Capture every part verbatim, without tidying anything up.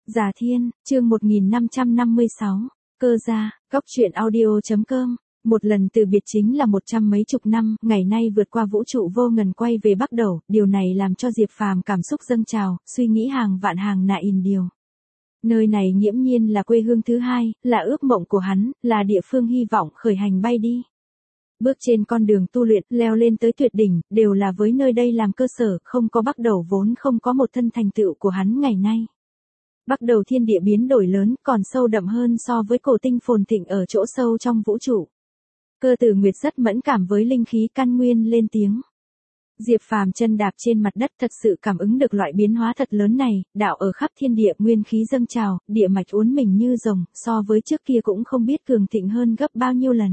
Già Thiên, chương một nghìn năm trăm năm mươi sáu, cơ gia, góc truyện audio.com. Một lần từ biệt chính là một trăm mấy chục năm, ngày nay vượt qua vũ trụ vô ngần quay về Bắc Đầu, điều này làm cho Diệp Phàm cảm xúc dâng trào, suy nghĩ hàng vạn hàng nại in điều. Nơi này nghiễm nhiên là quê hương thứ hai, là ước mộng của hắn, là địa phương hy vọng khởi hành bay đi. Bước trên con đường tu luyện, leo lên tới tuyệt đỉnh, đều là với nơi đây làm cơ sở, không có Bắc Đầu vốn không có một thân thành tựu của hắn ngày nay. Bắc Đầu thiên địa biến đổi lớn, còn sâu đậm hơn so với cổ tinh phồn thịnh ở chỗ sâu trong vũ trụ. Cơ Tử Nguyệt rất mẫn cảm với linh khí căn nguyên lên tiếng. Diệp Phàm chân đạp trên mặt đất thật sự cảm ứng được loại biến hóa thật lớn này, đạo ở khắp thiên địa nguyên khí dâng trào, địa mạch uốn mình như rồng, so với trước kia cũng không biết cường thịnh hơn gấp bao nhiêu lần.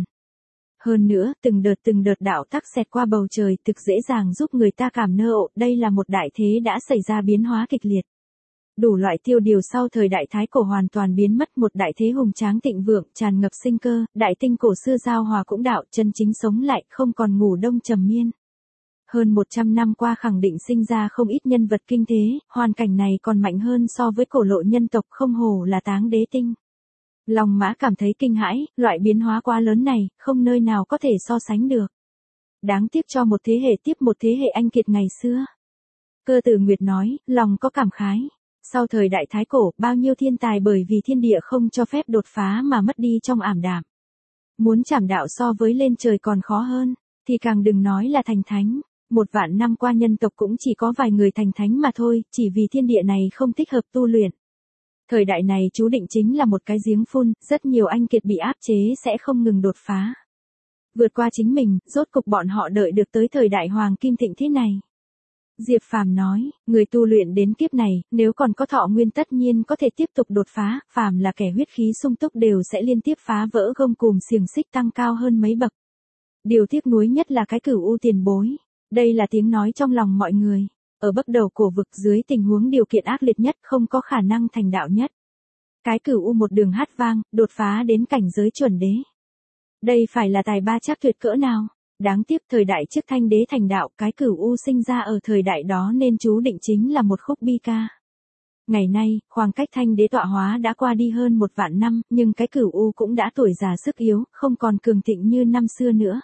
Hơn nữa, từng đợt từng đợt đạo tắc xẹt qua bầu trời thực dễ dàng giúp người ta cảm nơ ộ, đây là một đại thế đã xảy ra biến hóa kịch liệt. Đủ loại tiêu điều sau thời đại Thái Cổ hoàn toàn biến mất, một đại thế hùng tráng thịnh vượng, tràn ngập sinh cơ, đại tinh cổ xưa giao hòa cũng đạo, chân chính sống lại, không còn ngủ đông trầm miên. Hơn một trăm năm qua khẳng định sinh ra không ít nhân vật kinh thế, hoàn cảnh này còn mạnh hơn so với cổ lộ nhân tộc, không hổ là Táng Đế Tinh. Long Mã cảm thấy kinh hãi, loại biến hóa quá lớn này, không nơi nào có thể so sánh được. Đáng tiếc cho một thế hệ tiếp một thế hệ anh kiệt ngày xưa. Cơ Tử Nguyệt nói, lòng có cảm khái. Sau thời đại Thái Cổ, bao nhiêu thiên tài bởi vì thiên địa không cho phép đột phá mà mất đi trong ảm đạm. Muốn chảm đạo so với lên trời còn khó hơn, thì càng đừng nói là thành thánh. Một vạn năm qua nhân tộc cũng chỉ có vài người thành thánh mà thôi, chỉ vì thiên địa này không thích hợp tu luyện. Thời đại này chú định chính là một cái giếng phun, rất nhiều anh kiệt bị áp chế sẽ không ngừng đột phá. Vượt qua chính mình, rốt cục bọn họ đợi được tới thời đại hoàng kim thịnh thế này. Diệp Phàm nói, người tu luyện đến kiếp này, nếu còn có thọ nguyên tất nhiên có thể tiếp tục đột phá, phàm là kẻ huyết khí sung túc đều sẽ liên tiếp phá vỡ gông cùm xiềng xích tăng cao hơn mấy bậc. Điều tiếc nuối nhất là cái Cửu U tiền bối. Đây là tiếng nói trong lòng mọi người. Ở Bắc Đầu cổ vực dưới tình huống điều kiện ác liệt nhất không có khả năng thành đạo nhất. Cái Cửu U một đường hát vang, đột phá đến cảnh giới chuẩn đế. Đây phải là tài ba chắc tuyệt cỡ nào? Đáng tiếc thời đại trước Thanh Đế thành đạo, cái Cửu U sinh ra ở thời đại đó nên chú định chính là một khúc bi ca. Ngày nay, khoảng cách Thanh Đế tọa hóa đã qua đi hơn một vạn năm, nhưng cái Cửu U cũng đã tuổi già sức yếu, không còn cường thịnh như năm xưa nữa.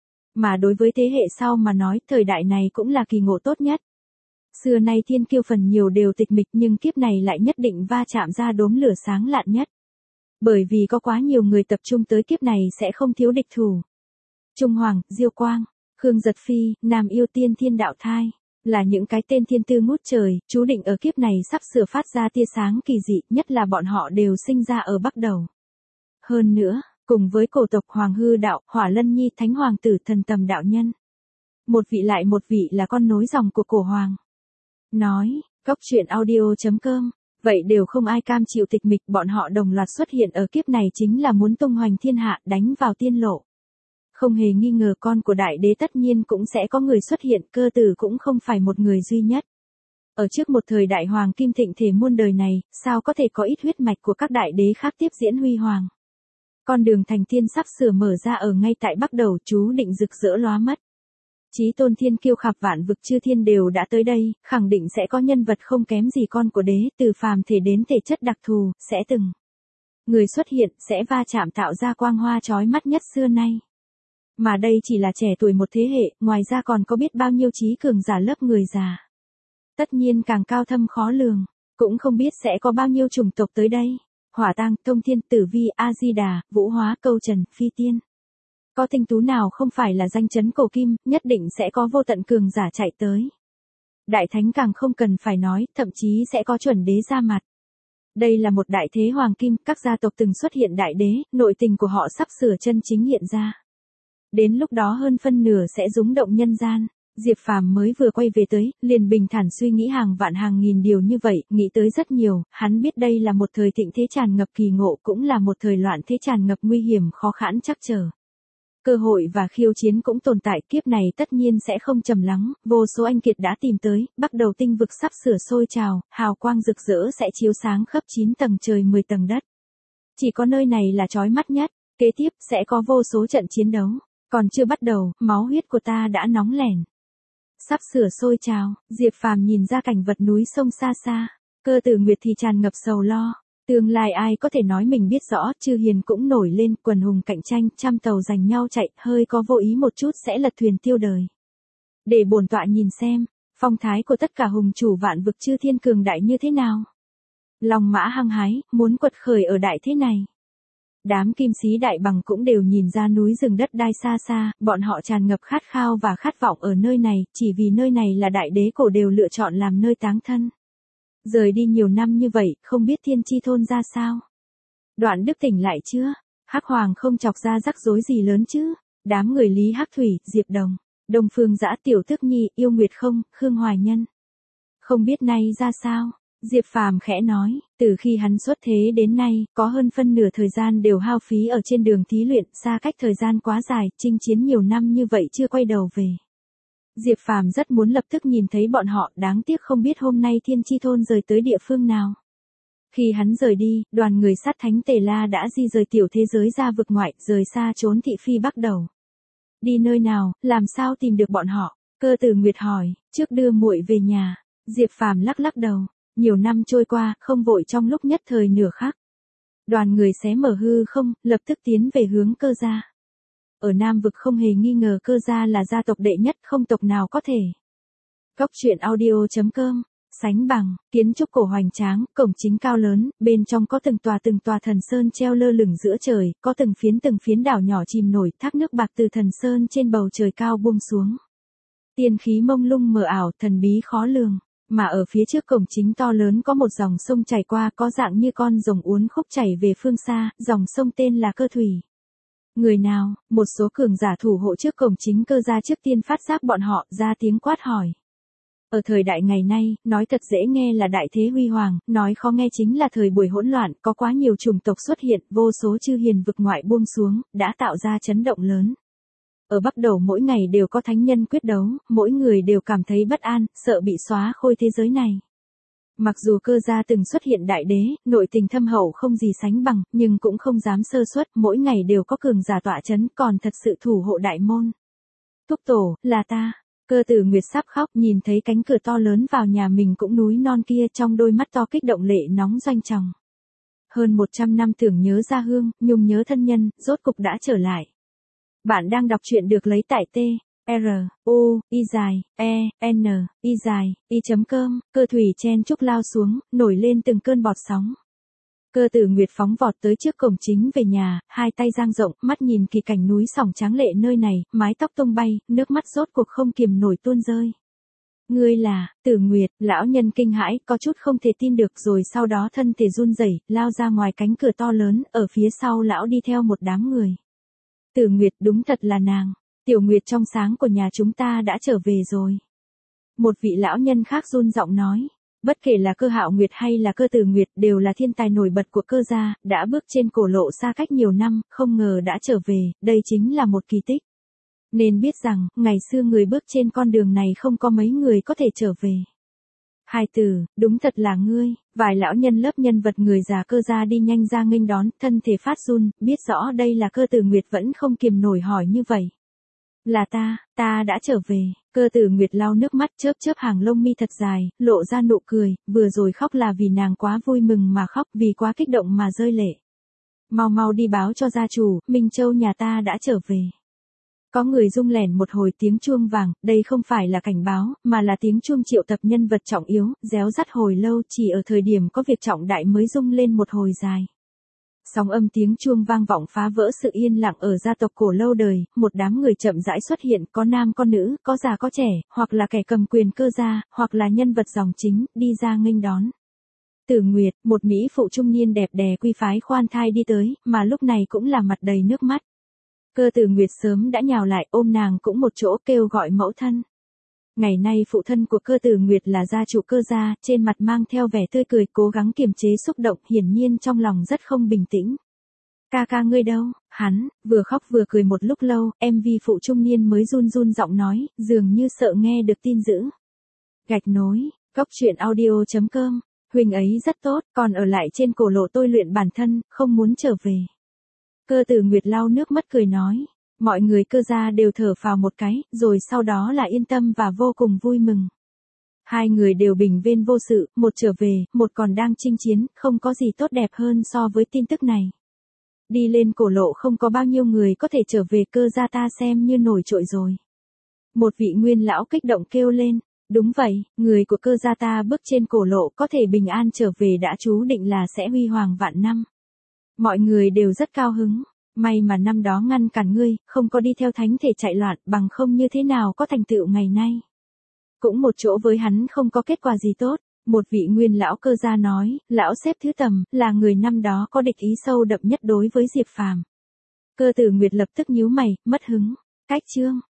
Mà đối với thế hệ sau mà nói, thời đại này cũng là kỳ ngộ tốt nhất. Xưa nay thiên kiêu phần nhiều đều tịch mịch nhưng kiếp này lại nhất định va chạm ra đốm lửa sáng lạn nhất. Bởi vì có quá nhiều người tập trung tới kiếp này sẽ không thiếu địch thủ. Trung Hoàng, Diêu Quang, Khương Giật Phi, Nam Yêu Tiên Thiên Đạo Thai, là những cái tên thiên tư ngút trời, chú định ở kiếp này sắp sửa phát ra tia sáng kỳ dị, nhất là bọn họ đều sinh ra ở Bắc Đầu. Hơn nữa, cùng với cổ tộc Hoàng Hư Đạo, Hỏa Lân Nhi, Thánh Hoàng tử Thần Tầm Đạo Nhân. Một vị lại một vị là con nối dòng của cổ hoàng. Nói, góc truyện audio.com, vậy đều không ai cam chịu tịch mịch, bọn họ đồng loạt xuất hiện ở kiếp này chính là muốn tung hoành thiên hạ, đánh vào tiên lộ. Không hề nghi ngờ con của đại đế tất nhiên cũng sẽ có người xuất hiện, Cơ Tử cũng không phải một người duy nhất. Ở trước một thời đại hoàng kim thịnh thể muôn đời này, sao có thể có ít huyết mạch của các đại đế khác tiếp diễn huy hoàng. Con đường thành tiên sắp sửa mở ra ở ngay tại Bắc Đầu, chú định rực rỡ lóa mắt. Chí tôn thiên kiêu khắp vạn vực chư thiên đều đã tới đây, khẳng định sẽ có nhân vật không kém gì con của đế, từ phàm thể đến thể chất đặc thù, sẽ từng người xuất hiện, sẽ va chạm tạo ra quang hoa chói mắt nhất xưa nay. Mà đây chỉ là trẻ tuổi một thế hệ, ngoài ra còn có biết bao nhiêu trí cường giả lớp người già. Tất nhiên càng cao thâm khó lường, cũng không biết sẽ có bao nhiêu chủng tộc tới đây. Hỏa Tang, Thông Thiên, Tử Vi, A Di Đà, Vũ Hóa, Câu Trần, Phi Tiên. Có tinh tú nào không phải là danh chấn cổ kim, nhất định sẽ có vô tận cường giả chạy tới. Đại thánh càng không cần phải nói, thậm chí sẽ có chuẩn đế ra mặt. Đây là một đại thế hoàng kim, các gia tộc từng xuất hiện đại đế, nội tình của họ sắp sửa chân chính hiện ra. Đến lúc đó hơn phân nửa sẽ rúng động nhân gian. Diệp Phàm mới vừa quay về tới, liền bình thản suy nghĩ hàng vạn hàng nghìn điều như vậy, nghĩ tới rất nhiều, hắn biết đây là một thời thịnh thế tràn ngập kỳ ngộ, cũng là một thời loạn thế tràn ngập nguy hiểm khó khăn chắc trở. Cơ hội và khiêu chiến cũng tồn tại, kiếp này tất nhiên sẽ không trầm lắng, vô số anh kiệt đã tìm tới, Bắc Đầu tinh vực sắp sửa sôi trào, hào quang rực rỡ sẽ chiếu sáng khắp chín tầng trời mười tầng đất. Chỉ có nơi này là chói mắt nhất, kế tiếp sẽ có vô số trận chiến đấu, còn chưa bắt đầu, máu huyết của ta đã nóng lẻn. Sắp sửa sôi trào, Diệp Phàm nhìn ra cảnh vật núi sông xa xa. Cơ Tử Nguyệt thì tràn ngập sầu lo. Tương lai ai có thể nói mình biết rõ, Chư Hiền cũng nổi lên, quần hùng cạnh tranh, trăm tàu giành nhau chạy, hơi có vô ý một chút sẽ lật thuyền tiêu đời. Để bổn tọa nhìn xem, phong thái của tất cả hùng chủ vạn vực Chư Thiên cường đại như thế nào. Lòng mã hăng hái, muốn quật khởi ở đại thế này. Đám kim sĩ đại bằng cũng đều nhìn ra núi rừng đất đai xa xa, bọn họ tràn ngập khát khao và khát vọng ở nơi này, chỉ vì nơi này là đại đế cổ đều lựa chọn làm nơi táng thân. Rời đi nhiều năm như vậy, không biết Thiên Chi Thôn ra sao. Đoạn Đức tỉnh lại chưa? Hắc Hoàng không chọc ra rắc rối gì lớn chứ? Đám người Lý Hắc Thủy, Diệp Đồng, Đông Phương Dã, Tiểu Tức Nhi, Yêu Nguyệt không, Khương Hoài Nhân. Không biết nay ra sao? Diệp Phàm khẽ nói, từ khi hắn xuất thế đến nay, có hơn phân nửa thời gian đều hao phí ở trên đường thí luyện, xa cách thời gian quá dài, chinh chiến nhiều năm như vậy chưa quay đầu về. Diệp Phàm rất muốn lập tức nhìn thấy bọn họ, đáng tiếc không biết hôm nay Thiên Chi Thôn rời tới địa phương nào. Khi hắn rời đi, đoàn người sát thánh Tề La đã di rời tiểu thế giới ra vực ngoại, rời xa trốn thị phi Bắc Đầu. Đi nơi nào, làm sao tìm được bọn họ? Cơ Tử Nguyệt hỏi, trước đưa muội về nhà. Diệp Phàm lắc lắc đầu. Nhiều năm trôi qua, không vội trong lúc nhất thời nửa khắc. Đoàn người xé mở hư không, lập tức tiến về hướng Cơ gia. Ở Nam vực không hề nghi ngờ Cơ gia là gia tộc đệ nhất, không tộc nào có thể. Góc truyện audio chấm com, sánh bằng, kiến trúc cổ hoành tráng, cổng chính cao lớn, bên trong có từng tòa từng tòa thần sơn treo lơ lửng giữa trời, có từng phiến từng phiến đảo nhỏ chìm nổi, thác nước bạc từ thần sơn trên bầu trời cao buông xuống. Tiên khí mông lung mờ ảo, thần bí khó lường. Mà ở phía trước cổng chính to lớn có một dòng sông chảy qua, có dạng như con rồng uốn khúc chảy về phương xa, dòng sông tên là Cơ Thủy. Người nào? Một số cường giả thủ hộ trước cổng chính Cơ gia trước tiên phát giác bọn họ, ra tiếng quát hỏi. Ở thời đại ngày nay, nói thật dễ nghe là đại thế huy hoàng, nói khó nghe chính là thời buổi hỗn loạn, có quá nhiều chủng tộc xuất hiện, vô số chư hiền vực ngoại buông xuống, đã tạo ra chấn động lớn. Ở Bắc Đầu mỗi ngày đều có thánh nhân quyết đấu, mỗi người đều cảm thấy bất an, sợ bị xóa khôi thế giới này. Mặc dù Cơ gia từng xuất hiện đại đế, nội tình thâm hậu không gì sánh bằng, nhưng cũng không dám sơ suất, mỗi ngày đều có cường giả tọa chấn, còn thật sự thủ hộ đại môn. Túc tổ, là ta. Cơ Tử Nguyệt sắp khóc, nhìn thấy cánh cửa to lớn vào nhà mình cũng núi non kia, trong đôi mắt to kích động lệ nóng doanh tròng. Hơn một trăm năm tưởng nhớ gia hương, nhung nhớ thân nhân, rốt cục đã trở lại. Bạn đang đọc truyện được lấy tại T, R, U, Y dài, E, N, Y dài, Y chấm com, Cơ Thủy chen chúc lao xuống, nổi lên từng cơn bọt sóng. Cơ Tử Nguyệt phóng vọt tới trước cổng chính về nhà, hai tay dang rộng, mắt nhìn kỳ cảnh núi sòng tráng lệ nơi này, mái tóc tung bay, nước mắt rốt cuộc không kiềm nổi tuôn rơi. Ngươi là, Tử Nguyệt, lão nhân kinh hãi, có chút không thể tin được rồi sau đó thân thể run rẩy, lao ra ngoài cánh cửa to lớn, ở phía sau lão đi theo một đám người. Tử Nguyệt, đúng thật là nàng. Tiểu Nguyệt trong sáng của nhà chúng ta đã trở về rồi. Một vị lão nhân khác run giọng nói. Bất kể là Cơ Hạo Nguyệt hay là Cơ Tử Nguyệt đều là thiên tài nổi bật của Cơ gia, đã bước trên cổ lộ xa cách nhiều năm, không ngờ đã trở về, đây chính là một kỳ tích. Nên biết rằng, ngày xưa người bước trên con đường này không có mấy người có thể trở về. Hai từ, đúng thật là ngươi. Vài lão nhân lớp nhân vật người già Cơ gia đi nhanh ra nghênh đón, thân thể phát run, biết rõ đây là Cơ Tử Nguyệt vẫn không kiềm nổi hỏi như vậy. Là ta, ta đã trở về. Cơ Tử Nguyệt lau nước mắt chớp chớp hàng lông mi thật dài, lộ ra nụ cười, vừa rồi khóc là vì nàng quá vui mừng mà khóc, vì quá kích động mà rơi lệ. Mau mau đi báo cho gia chủ, Minh Châu nhà ta đã trở về. Có người rung lẻn một hồi tiếng chuông vàng, đây không phải là cảnh báo, mà là tiếng chuông triệu tập nhân vật trọng yếu, réo rắt hồi lâu, chỉ ở thời điểm có việc trọng đại mới rung lên một hồi dài. Sóng âm tiếng chuông vang vọng phá vỡ sự yên lặng ở gia tộc cổ lâu đời, một đám người chậm rãi xuất hiện, có nam có nữ, có già có trẻ, hoặc là kẻ cầm quyền Cơ gia, hoặc là nhân vật dòng chính, đi ra nghênh đón. Tử Nguyệt, một mỹ phụ trung niên đẹp đẽ quy phái khoan thai đi tới, mà lúc này cũng là mặt đầy nước mắt. Cơ Tử Nguyệt sớm đã nhào lại ôm nàng cũng một chỗ kêu gọi mẫu thân. Ngày nay phụ thân của Cơ Tử Nguyệt là gia chủ Cơ gia, trên mặt mang theo vẻ tươi cười, cố gắng kiềm chế xúc động, hiển nhiên trong lòng rất không bình tĩnh. Ca ca ngươi đâu? Hắn, vừa khóc vừa cười một lúc lâu, em vi phụ trung niên mới run run giọng nói, dường như sợ nghe được tin dữ. Gạch nối, góc truyện audio chấm com, Huỳnh ấy rất tốt, còn ở lại trên cổ lộ tôi luyện bản thân, không muốn trở về. Cơ Tử Nguyệt lau nước mắt cười nói. Mọi người Cơ gia đều thở phào một cái, rồi sau đó là yên tâm và vô cùng vui mừng. Hai người đều bình yên vô sự, một trở về, một còn đang chinh chiến, không có gì tốt đẹp hơn so với tin tức này. Đi lên cổ lộ không có bao nhiêu người có thể trở về, Cơ gia ta xem như nổi trội rồi. Một vị nguyên lão kích động kêu lên, đúng vậy, người của Cơ gia ta bước trên cổ lộ có thể bình an trở về đã chú định là sẽ huy hoàng vạn năm. Mọi người đều rất cao hứng, may mà năm đó ngăn cản ngươi, không có đi theo thánh thể chạy loạn, bằng không như thế nào có thành tựu ngày nay. Cũng một chỗ với hắn không có kết quả gì tốt, một vị nguyên lão Cơ gia nói, lão xếp thứ tầm, là người năm đó có địch ý sâu đậm nhất đối với Diệp Phàm. Cơ Tử Nguyệt lập tức nhíu mày, mất hứng, cách chương.